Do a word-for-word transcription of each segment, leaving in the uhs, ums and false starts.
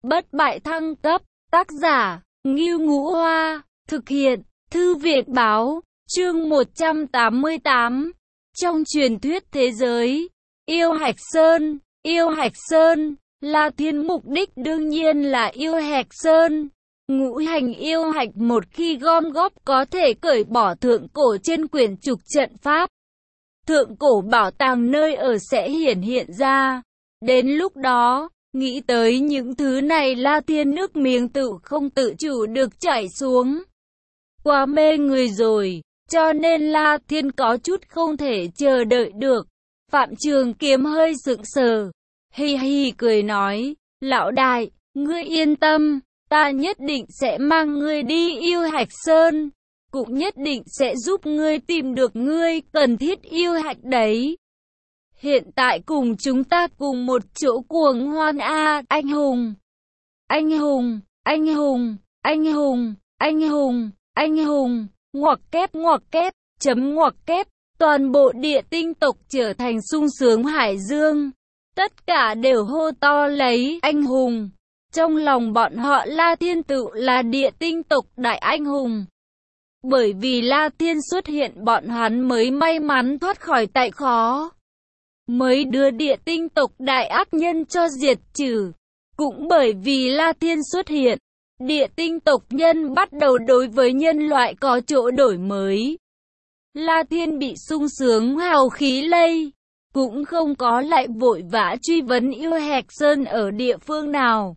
Bất bại thăng cấp, tác giả, Ngưu Ngũ Hoa, thực hiện, Thư viện báo, chương một trăm tám mươi tám. Trong truyền thuyết thế giới, yêu Hạch Sơn, yêu Hạch Sơn, La Thiên mục đích đương nhiên là yêu Hạch Sơn. Ngũ hành yêu hạch một khi gom góp có thể cởi bỏ thượng cổ trên quyển trục trận pháp. Thượng cổ bảo tàng nơi ở sẽ hiển hiện ra. Đến lúc đó, nghĩ tới những thứ này La Thiên nước miếng tự không tự chủ được chảy xuống. Quá mê người rồi, cho nên La Thiên có chút không thể chờ đợi được. Phạm Trường Kiếm hơi sững sờ, hi hi cười nói, lão đại, ngươi yên tâm, ta nhất định sẽ mang ngươi đi yêu Hạch Sơn, cũng nhất định sẽ giúp ngươi tìm được ngươi cần thiết yêu hạch đấy. Hiện tại cùng chúng ta cùng một chỗ cuồng hoan a, anh hùng, anh hùng, anh hùng, anh hùng, anh hùng, anh hùng, ngoặc kép ngoặc kép, chấm ngoặc kép, toàn bộ địa tinh tộc trở thành sung sướng hải dương. Tất cả đều hô to lấy anh hùng. Trong lòng bọn họ La Thiên tự là địa tinh tộc đại anh hùng. Bởi vì La Thiên xuất hiện bọn hắn mới may mắn thoát khỏi tại khó. Mới đưa địa tinh tộc đại ác nhân cho diệt trừ. Cũng bởi vì La Thiên xuất hiện, địa tinh tộc nhân bắt đầu đối với nhân loại có chỗ đổi mới. La Thiên bị sung sướng hào khí lây, cũng không có lại vội vã truy vấn yêu Hạch Sơn ở địa phương nào,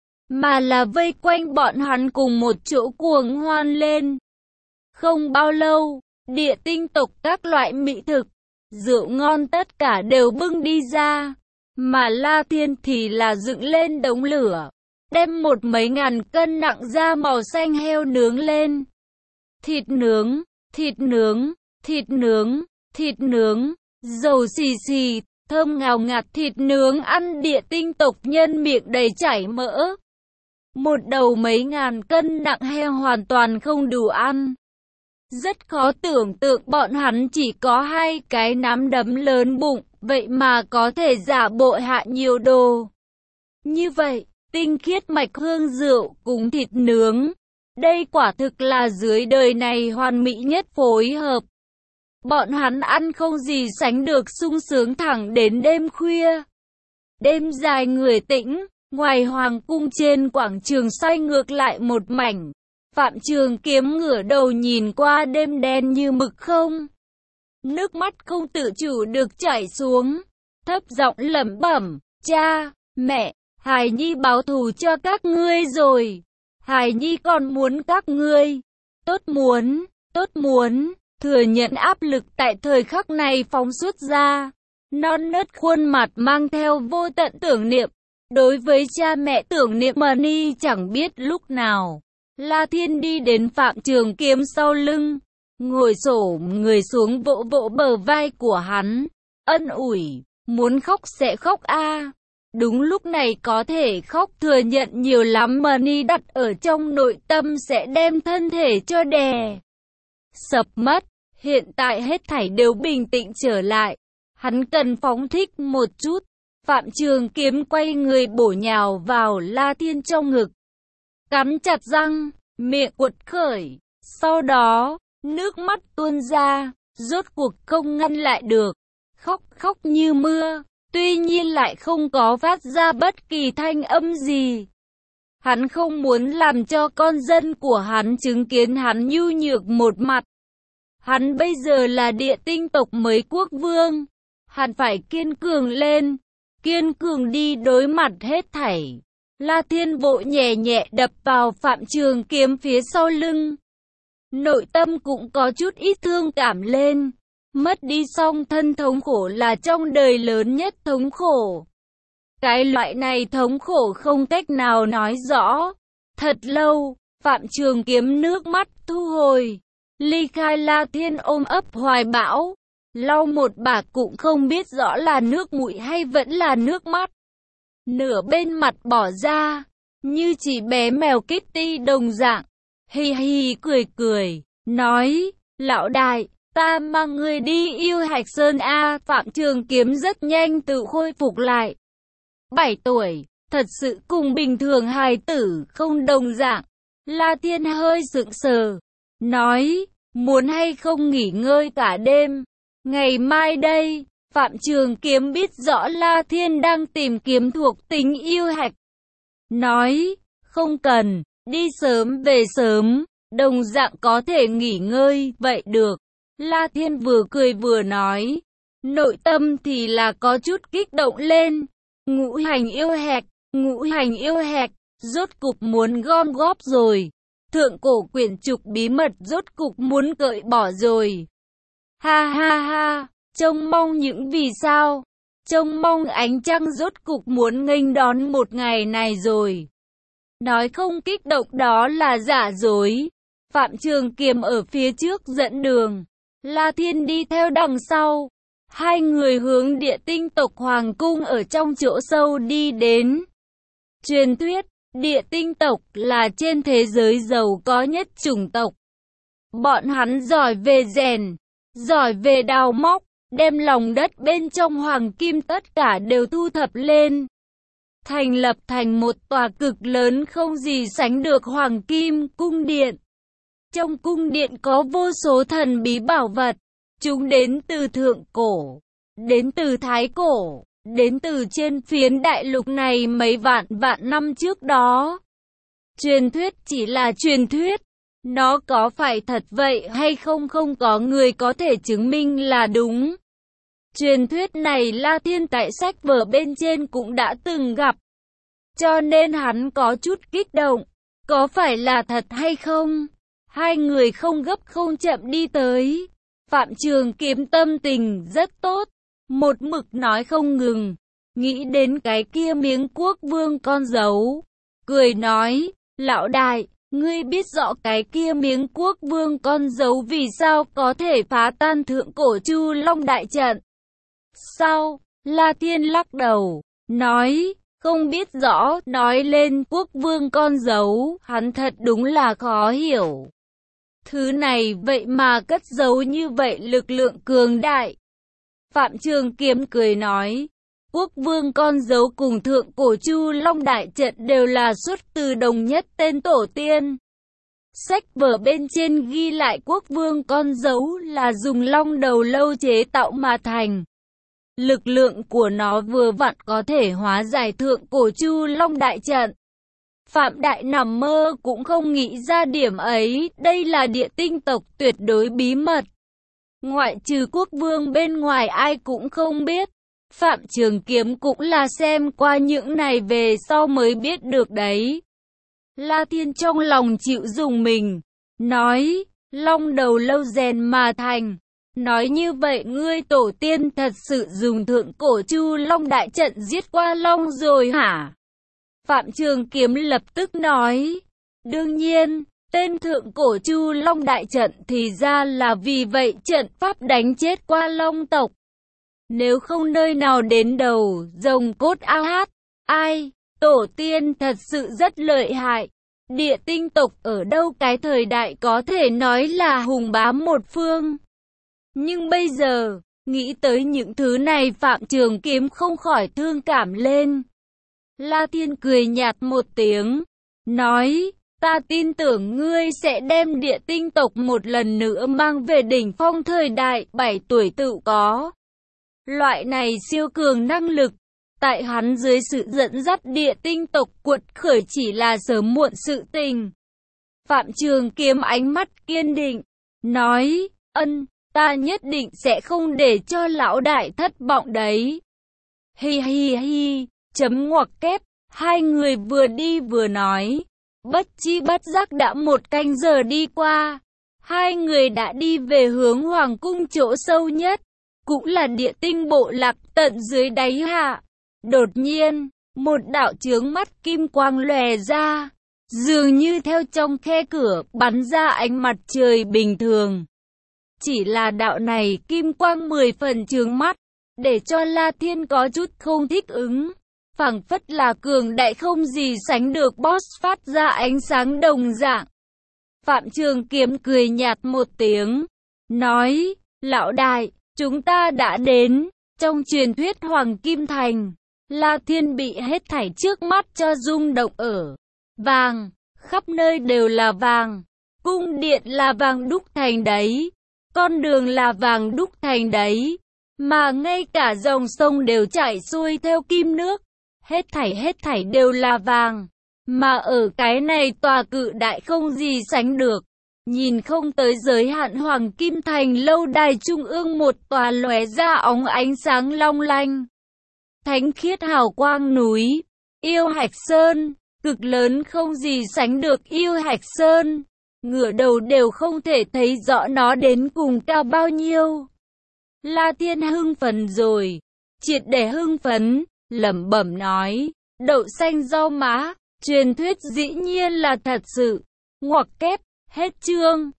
mà là vây quanh bọn hắn cùng một chỗ cuồng hoan lên. Không bao lâu, địa tinh tộc các loại mỹ thực, rượu ngon tất cả đều bưng đi ra, mà La Thiên thì là dựng lên đống lửa, đem một mấy ngàn cân nặng da màu xanh heo nướng lên. Thịt nướng, thịt nướng, thịt nướng, thịt nướng, dầu xì xì, thơm ngào ngạt thịt nướng ăn địa tinh tộc nhân miệng đầy chảy mỡ. Một đầu mấy ngàn cân nặng heo hoàn toàn không đủ ăn. Rất khó tưởng tượng bọn hắn chỉ có hai cái nắm đấm lớn bụng, vậy mà có thể giả bộ hạ nhiều đồ. Như vậy, tinh khiết mạch hương rượu cùng thịt nướng, đây quả thực là dưới đời này hoàn mỹ nhất phối hợp. Bọn hắn ăn không gì sánh được sung sướng thẳng đến đêm khuya. Đêm dài người tĩnh, ngoài hoàng cung trên quảng trường xoay ngược lại một mảnh. Phạm Trường Kiếm ngửa đầu nhìn qua đêm đen như mực không. Nước mắt không tự chủ được chảy xuống, thấp giọng lẩm bẩm, cha, mẹ, Hải Nhi báo thù cho các ngươi rồi. Hải Nhi còn muốn các ngươi. Tốt muốn, tốt muốn, thừa nhận áp lực tại thời khắc này phóng xuất ra. Non nớt khuôn mặt mang theo vô tận tưởng niệm. Đối với cha mẹ tưởng niệm mà ni chẳng biết lúc nào. La Thiên đi đến Phạm Trường Kiếm sau lưng, ngồi xổm người xuống vỗ vỗ bờ vai của hắn, ân ủi, muốn khóc sẽ khóc a. Đúng lúc này có thể khóc, thừa nhận nhiều lắm mà ni đặt ở trong nội tâm sẽ đem thân thể cho đè sập mất. Hiện tại hết thảy đều bình tĩnh trở lại, hắn cần phóng thích một chút. Phạm Trường Kiếm quay người bổ nhào vào La Thiên trong ngực, cắn chặt răng, miệng cuột khởi, sau đó, nước mắt tuôn ra, rốt cuộc không ngăn lại được, khóc khóc như mưa, tuy nhiên lại không có phát ra bất kỳ thanh âm gì. Hắn không muốn làm cho con dân của hắn chứng kiến hắn nhu nhược một mặt. Hắn bây giờ là địa tinh tộc mới quốc vương, hắn phải kiên cường lên, kiên cường đi đối mặt hết thảy. La Thiên vội nhẹ nhẹ đập vào Phạm Trường Kiếm phía sau lưng. Nội tâm cũng có chút ít thương cảm lên. Mất đi song thân thống khổ là trong đời lớn nhất thống khổ. Cái loại này thống khổ không cách nào nói rõ. Thật lâu, Phạm Trường Kiếm nước mắt thu hồi, ly khai La Thiên ôm ấp hoài bão. Lau một bả cũng không biết rõ là nước mũi hay vẫn là nước mắt. Nửa bên mặt bỏ ra, như chỉ bé mèo Kitty đồng dạng, hi hi cười cười, nói, lão đại, ta mang người đi yêu Hạch Sơn a. Phạm Trường Kiếm rất nhanh tự khôi phục lại. Bảy tuổi, thật sự cùng bình thường hài tử không đồng dạng. La Thiên hơi sững sờ, nói, muốn hay không nghỉ ngơi cả đêm, ngày mai đây. Phạm Trường Kiếm biết rõ La Thiên đang tìm kiếm thuộc tính yêu hạch, nói, không cần, đi sớm về sớm, đồng dạng có thể nghỉ ngơi, vậy được. La Thiên vừa cười vừa nói, nội tâm thì là có chút kích động lên. Ngũ hành yêu hạch, ngũ hành yêu hạch, rốt cục muốn gom góp rồi. Thượng cổ quyển trục bí mật rốt cục muốn cởi bỏ rồi. Ha ha ha, trông mong những vì sao, trông mong ánh trăng rốt cục muốn nghênh đón một ngày này rồi. Nói không kích động đó là giả dối. Phạm Trường Kiếm ở phía trước dẫn đường, La Thiên đi theo đằng sau. Hai người hướng Địa Tinh tộc Hoàng cung ở trong chỗ sâu đi đến. Truyền thuyết, Địa Tinh tộc là trên thế giới giàu có nhất chủng tộc. Bọn hắn giỏi về rèn, giỏi về đào móc, đem lòng đất bên trong hoàng kim tất cả đều thu thập lên, thành lập thành một tòa cực lớn không gì sánh được hoàng kim cung điện. Trong cung điện có vô số thần bí bảo vật, chúng đến từ thượng cổ, đến từ thái cổ, đến từ trên phiến đại lục này mấy vạn vạn năm trước đó. Truyền thuyết chỉ là truyền thuyết, nó có phải thật vậy hay không không có người có thể chứng minh là đúng. Truyền thuyết này La Thiên tại sách vở bên trên cũng đã từng gặp, cho nên hắn có chút kích động, có phải là thật hay không? Hai người không gấp không chậm đi tới. Phạm Trường Kiếm tâm tình rất tốt, một mực nói không ngừng, nghĩ đến cái kia miếng quốc vương con dấu, cười nói, lão đại, ngươi biết rõ cái kia miếng quốc vương con dấu vì sao có thể phá tan thượng cổ Chu Long đại trận? Sao? La Thiên lắc đầu, nói, không biết rõ. Nói lên quốc vương con dấu, hắn thật đúng là khó hiểu. Thứ này vậy mà cất giấu như vậy lực lượng cường đại. Phạm Trường Kiếm cười nói, quốc vương con dấu cùng thượng cổ Chu Long đại trận đều là xuất từ đồng nhất tên tổ tiên. Sách vở bên trên ghi lại quốc vương con dấu là dùng long đầu lâu chế tạo mà thành. Lực lượng của nó vừa vặn có thể hóa giải thượng cổ Chu Long đại trận. Phạm Đại nằm mơ cũng không nghĩ ra điểm ấy, đây là Địa Tinh tộc tuyệt đối bí mật. Ngoại trừ quốc vương bên ngoài ai cũng không biết. Phạm Trường Kiếm cũng là xem qua những này về sau mới biết được đấy. La Thiên trong lòng chịu dùng mình, nói, long đầu lâu rèn mà thành. Nói như vậy ngươi tổ tiên thật sự dùng thượng cổ Chu Long đại trận giết qua long rồi hả? Phạm Trường Kiếm lập tức nói, đương nhiên, tên thượng cổ Chu Long đại trận thì ra là vì vậy trận pháp đánh chết qua long tộc. Nếu không nơi nào đến đầu, rồng cốt ao hát, ai, tổ tiên thật sự rất lợi hại. Địa Tinh tộc ở đâu cái thời đại có thể nói là hùng bá một phương. Nhưng bây giờ, nghĩ tới những thứ này Phạm Trường Kiếm không khỏi thương cảm lên. La Thiên cười nhạt một tiếng, nói, ta tin tưởng ngươi sẽ đem Địa Tinh tộc một lần nữa mang về đỉnh phong thời đại bảy tuổi tự có. Loại này siêu cường năng lực, tại hắn dưới sự dẫn dắt Địa Tinh tộc cuột khởi chỉ là sớm muộn sự tình. Phạm Trường Kiếm ánh mắt kiên định, nói, ân, ta nhất định sẽ không để cho lão đại thất vọng đấy. Hi hi hi, chấm ngoặc kép, hai người vừa đi vừa nói. Bất chi bất giác đã một canh giờ đi qua. Hai người đã đi về hướng hoàng cung chỗ sâu nhất, cũng là Địa Tinh bộ lạc tận dưới đáy hạ. Đột nhiên, một đạo chướng mắt kim quang lòe ra, dường như theo trong khe cửa bắn ra ánh mặt trời bình thường. Chỉ là đạo này kim quang mười phần chướng mắt, để cho La Thiên có chút không thích ứng. Phảng phất là cường đại không gì sánh được boss phát ra ánh sáng đồng dạng. Phạm Trường Kiếm cười nhạt một tiếng, nói, lão đại, chúng ta đã đến. Trong truyền thuyết Hoàng Kim Thành, La Thiên bị hết thảy trước mắt cho rung động ở. Vàng, khắp nơi đều là vàng. Cung điện là vàng đúc thành đấy. Con đường là vàng đúc thành đấy. Mà ngay cả dòng sông đều chảy xuôi theo kim nước. Hết thảy hết thảy đều là vàng. Mà ở cái này tòa cự đại không gì sánh được. Nhìn không tới giới hạn Hoàng Kim Thành lâu đài trung ương một tòa lóe ra óng ánh sáng long lanh. Thánh khiết hào quang núi, Yêu Hạch Sơn, cực lớn không gì sánh được Yêu Hạch Sơn. Ngửa đầu đều không thể thấy rõ nó đến cùng cao bao nhiêu. La Thiên hưng phấn rồi, triệt để hưng phấn, lẩm bẩm nói, đậu xanh rau má, truyền thuyết dĩ nhiên là thật sự. Ngoặc kép, hết chương.